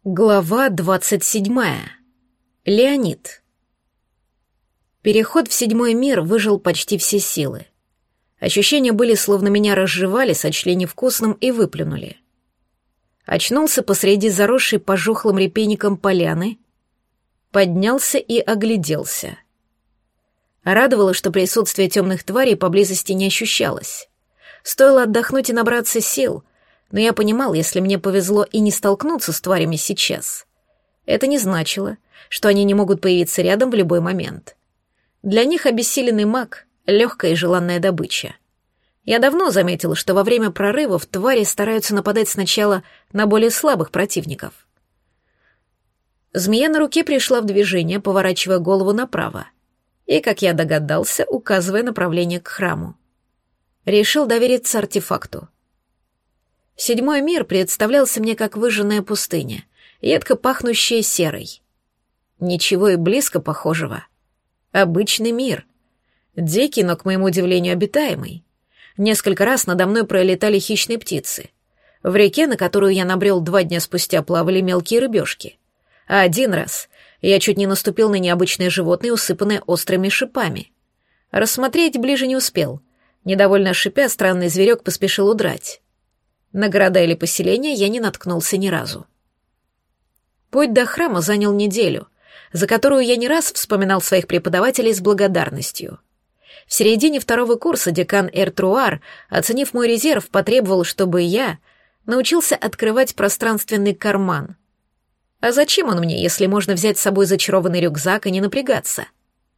Глава 27. Леонид. Переход в седьмой мир выжил почти все силы. Ощущения были, словно меня разжевали, сочли невкусным и выплюнули. Очнулся посреди заросшей пожухлым репейником поляны, поднялся и огляделся. Радовало, что присутствие темных тварей поблизости не ощущалось. Стоило отдохнуть и набраться сил, но я понимал, если мне повезло и не столкнуться с тварями сейчас, это не значило, что они не могут появиться рядом в любой момент. Для них обессиленный маг — легкая и желанная добыча. Я давно заметил, что во время прорывов твари стараются нападать сначала на более слабых противников. Змея на руке пришла в движение, поворачивая голову направо, и, как я догадался, указывая направление к храму. Решил довериться артефакту. Седьмой мир представлялся мне как выжженная пустыня, едко пахнущая серой. Ничего и близко похожего. Обычный мир. Дикий, но, к моему удивлению, обитаемый. Несколько раз надо мной пролетали хищные птицы. В реке, на которую я набрел 2 дня спустя, плавали мелкие рыбешки. А один раз я чуть не наступил на необычное животное, усыпанное острыми шипами. Рассмотреть ближе не успел. Недовольно шипя, странный зверек поспешил удрать. На города или поселения я не наткнулся ни разу. Путь до храма занял неделю, за которую я не раз вспоминал своих преподавателей с благодарностью. В середине 2-го курса декан Эртруар, оценив мой резерв, потребовал, чтобы я научился открывать пространственный карман. А зачем он мне, если можно взять с собой зачарованный рюкзак и не напрягаться?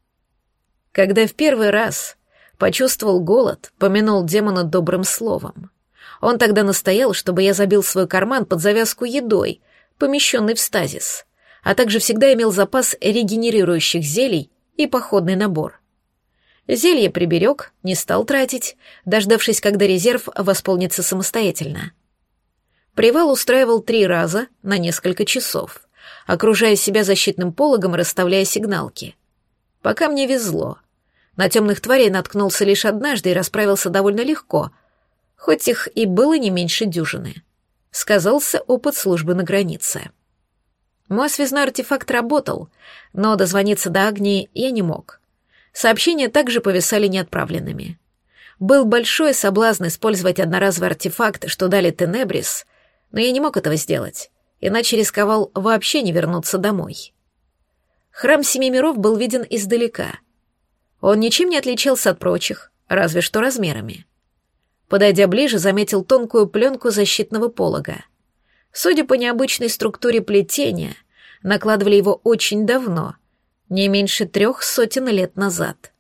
Когда в первый раз почувствовал голод, помянул демона добрым словом. Он тогда настоял, чтобы я забил свой карман под завязку едой, помещенный в стазис, а также всегда имел запас регенерирующих зелий и походный набор. Зелье приберег, не стал тратить, дождавшись, когда резерв восполнится самостоятельно. Привал устраивал 3 раза на несколько часов, окружая себя защитным пологом и расставляя сигналки. Пока мне везло. На темных тварей наткнулся лишь однажды и расправился довольно легко, хоть их и было не меньше дюжины. Сказался опыт службы на границе. Мой связной артефакт работал, но дозвониться до Агнии я не мог. Сообщения также повисали неотправленными. Был большой соблазн использовать одноразовый артефакт, что дали Тенебрис, но я не мог этого сделать, иначе рисковал вообще не вернуться домой. Храм Семи Миров был виден издалека. Он ничем не отличался от прочих, разве что размерами. Подойдя ближе, заметил тонкую пленку защитного полога. Судя по необычной структуре плетения, накладывали его очень давно, не меньше 300 лет назад.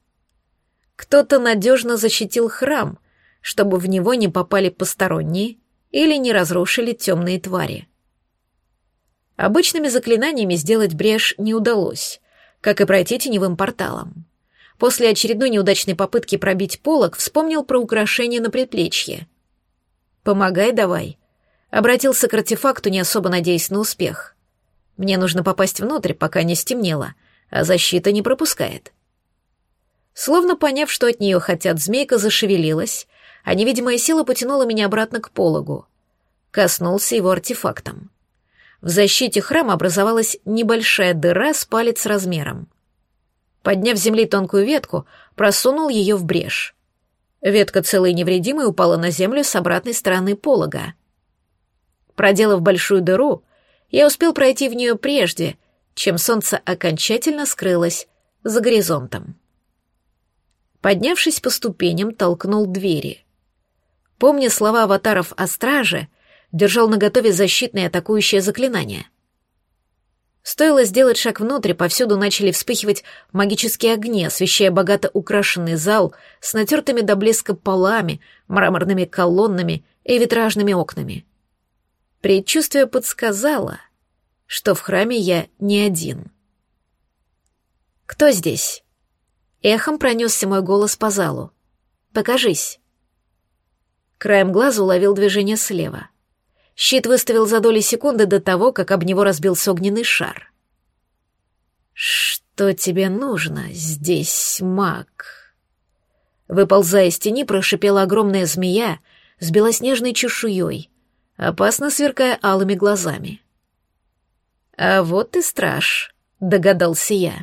Кто-то надежно защитил храм, чтобы в него не попали посторонние или не разрушили темные твари. Обычными заклинаниями сделать брешь не удалось, как и пройти теневым порталом. После очередной неудачной попытки пробить полог вспомнил про украшение на предплечье. «Помогай давай», — обратился к артефакту, не особо надеясь на успех. «Мне нужно попасть внутрь, пока не стемнело, а защита не пропускает». Словно поняв, что от нее хотят, змейка зашевелилась, а невидимая сила потянула меня обратно к пологу. Коснулся его артефактом. В защите храма образовалась небольшая дыра с палец размером. Подняв с земли тонкую ветку, просунул ее в брешь. Ветка целой и невредимой упала на землю с обратной стороны полога. Проделав большую дыру, я успел пройти в нее прежде, чем солнце окончательно скрылось за горизонтом. Поднявшись по ступеням, толкнул двери. Помня слова аватаров о страже, держал наготове защитное и атакующее заклинание. Стоило сделать шаг внутрь, повсюду начали вспыхивать магические огни, освещая богато украшенный зал с натертыми до блеска полами, мраморными колоннами и витражными окнами. Предчувствие подсказало, что в храме я не один. «Кто здесь?» Эхом пронесся мой голос по залу. «Покажись». Краем глаза уловил движение слева. Щит выставил за доли секунды до того, как об него разбился огненный шар. «Что тебе нужно здесь, маг?» Выползая из тени, прошипела огромная змея с белоснежной чешуей, опасно сверкая алыми глазами. А вот и страж, догадался я.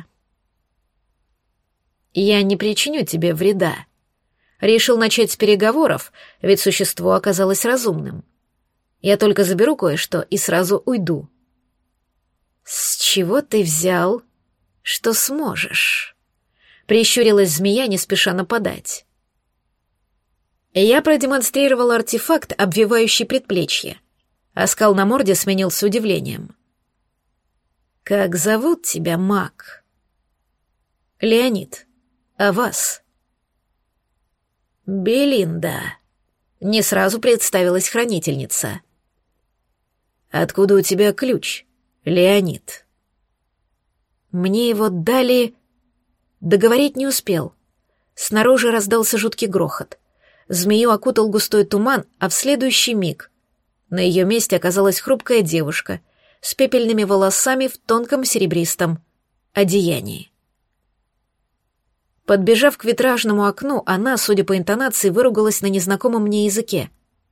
Я не причиню тебе вреда. Решил начать с переговоров, ведь существо оказалось разумным. Я только заберу кое-что и сразу уйду. С чего ты взял, что сможешь? Прищурилась змея, не спеша нападать. Я продемонстрировал артефакт, обвивающий предплечье. Оскал на морде сменился удивлением. «Как зовут тебя, маг?» «Леонид. А вас?» «Белинда», — не сразу представилась хранительница. «Откуда у тебя ключ, Леонид?» «Мне его дали...» Договорить не успел. Снаружи раздался жуткий грохот. Змею окутал густой туман, а в следующий миг на ее месте оказалась хрупкая девушка с пепельными волосами в тонком серебристом одеянии. Подбежав к витражному окну, она, судя по интонации, выругалась на незнакомом мне языке.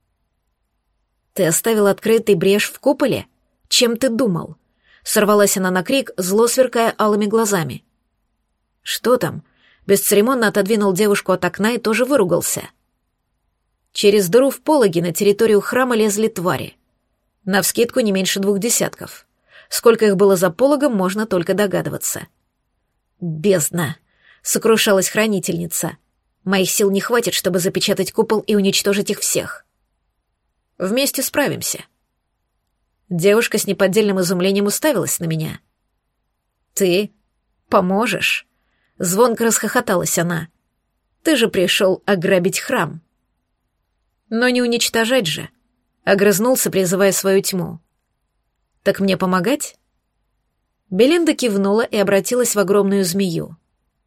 «Ты оставил открытой брешь в куполе? Чем ты думал?» Сорвалась она на крик, зло сверкая алыми глазами. «Что там?» Бесцеремонно отодвинул девушку от окна и тоже выругался. Через дыру в пологе на территорию храма лезли твари. Навскидку не меньше 2 десятков. Сколько их было за пологом, можно только догадываться. «Бездна!» — сокрушалась хранительница. «Моих сил не хватит, чтобы запечатать купол и уничтожить их всех. Вместе справимся». Девушка с неподдельным изумлением уставилась на меня. «Ты поможешь?» — звонко расхохоталась она. «Ты же пришел ограбить храм». «Но не уничтожать же», — огрызнулся, призывая свою тьму. «Так мне помогать?» Белинда кивнула и обратилась в огромную змею.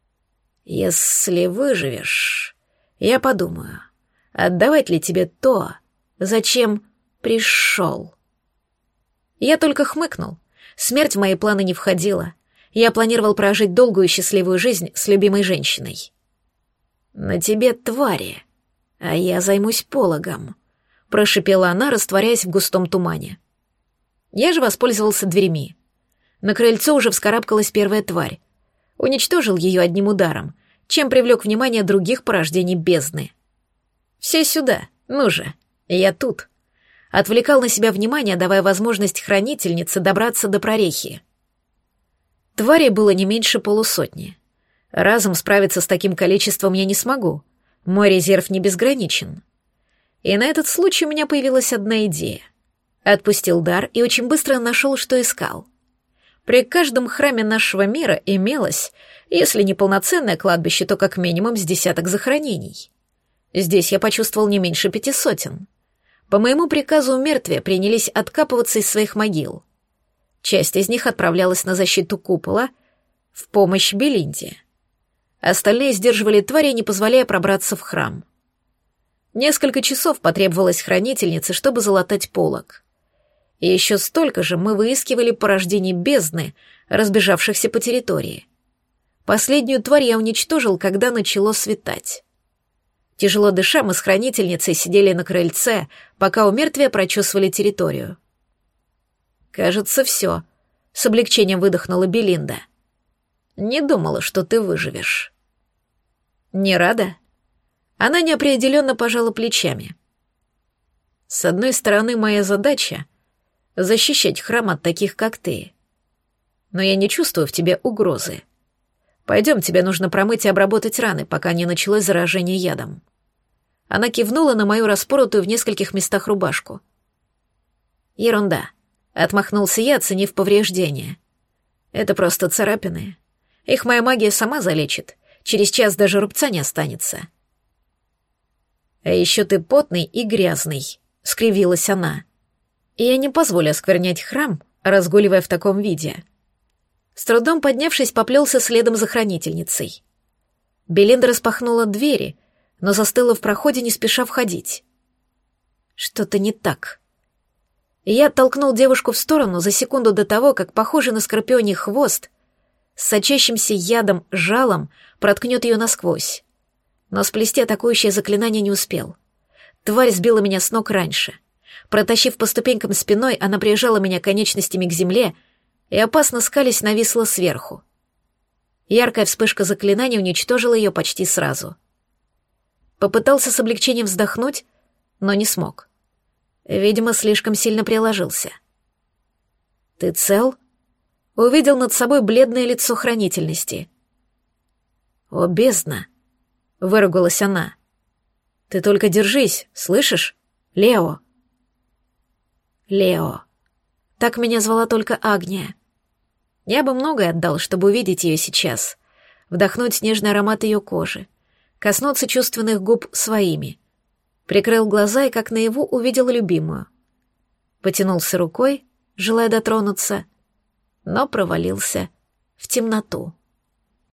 «Если выживешь, я подумаю, отдавать ли тебе то, зачем пришел». Я только хмыкнул. Смерть в мои планы не входила. Я планировал прожить долгую и счастливую жизнь с любимой женщиной. «На тебе твари, а я займусь пологом», — прошипела она, растворяясь в густом тумане. Я же воспользовался дверьми. На крыльцо уже вскарабкалась первая тварь. Уничтожил ее одним ударом, чем привлек внимание других порождений бездны. «Все сюда, ну же, я тут». Отвлекал на себя внимание, давая возможность хранительнице добраться до прорехи. Тварей было не меньше полусотни. Разом справиться с таким количеством я не смогу. Мой резерв не безграничен. И на этот случай у меня появилась одна идея. Отпустил дар и очень быстро нашел, что искал. При каждом храме нашего мира имелось, если не полноценное кладбище, то как минимум с 10 захоронений. Здесь я почувствовал не меньше 500. По моему приказу мертвые принялись откапываться из своих могил. Часть из них отправлялась на защиту купола в помощь Белинде. Остальные сдерживали твари, не позволяя пробраться в храм. Несколько часов потребовалось хранительнице, чтобы залатать полог. И еще столько же мы выискивали порождений бездны, разбежавшихся по территории. Последнюю тварь я уничтожил, когда начало светать. Тяжело дыша, мы с хранительницей сидели на крыльце, пока у мертвия прочесывали территорию. «Кажется, все», — с облегчением выдохнула Белинда. «Не думала, что ты выживешь». «Не рада?» Она неопределенно пожала плечами. «С одной стороны, моя задача — защищать храм от таких, как ты. Но я не чувствую в тебе угрозы. Пойдем, тебе нужно промыть и обработать раны, пока не началось заражение ядом». Она кивнула на мою распоротую в нескольких местах рубашку. «Ерунда», — отмахнулся я, оценив повреждения. «Это просто царапины. Их моя магия сама залечит. Через час даже рубца не останется». «А еще ты потный и грязный», — скривилась она. «И я не позволю осквернять храм, разгуливая в таком виде». С трудом поднявшись, поплелся следом за хранительницей. Белинда распахнула двери, но застыла в проходе, не спеша входить. Что-то не так. Я оттолкнул девушку в сторону за секунду до того, как похожий на скорпионий хвост с сочащимся ядом жалом проткнет ее насквозь. Но сплести атакующее заклинание не успел. Тварь сбила меня с ног раньше. Протащив по ступенькам спиной, она прижала меня конечностями к земле, и, опасно скались, нависла сверху. Яркая вспышка заклинания уничтожила ее почти сразу. Попытался с облегчением вздохнуть, но не смог. Видимо, слишком сильно приложился. «Ты цел?» Увидел над собой бледное лицо хранительности. «О, бездна!» — выругалась она. «Ты только держись, слышишь? Лео!» «Лео!» Так меня звала только Агния. Я бы многое отдал, чтобы увидеть ее сейчас, вдохнуть нежный аромат ее кожи, коснуться чувственных губ своими. Прикрыл глаза и, как наяву, увидел любимую. Потянулся рукой, желая дотронуться, но провалился в темноту.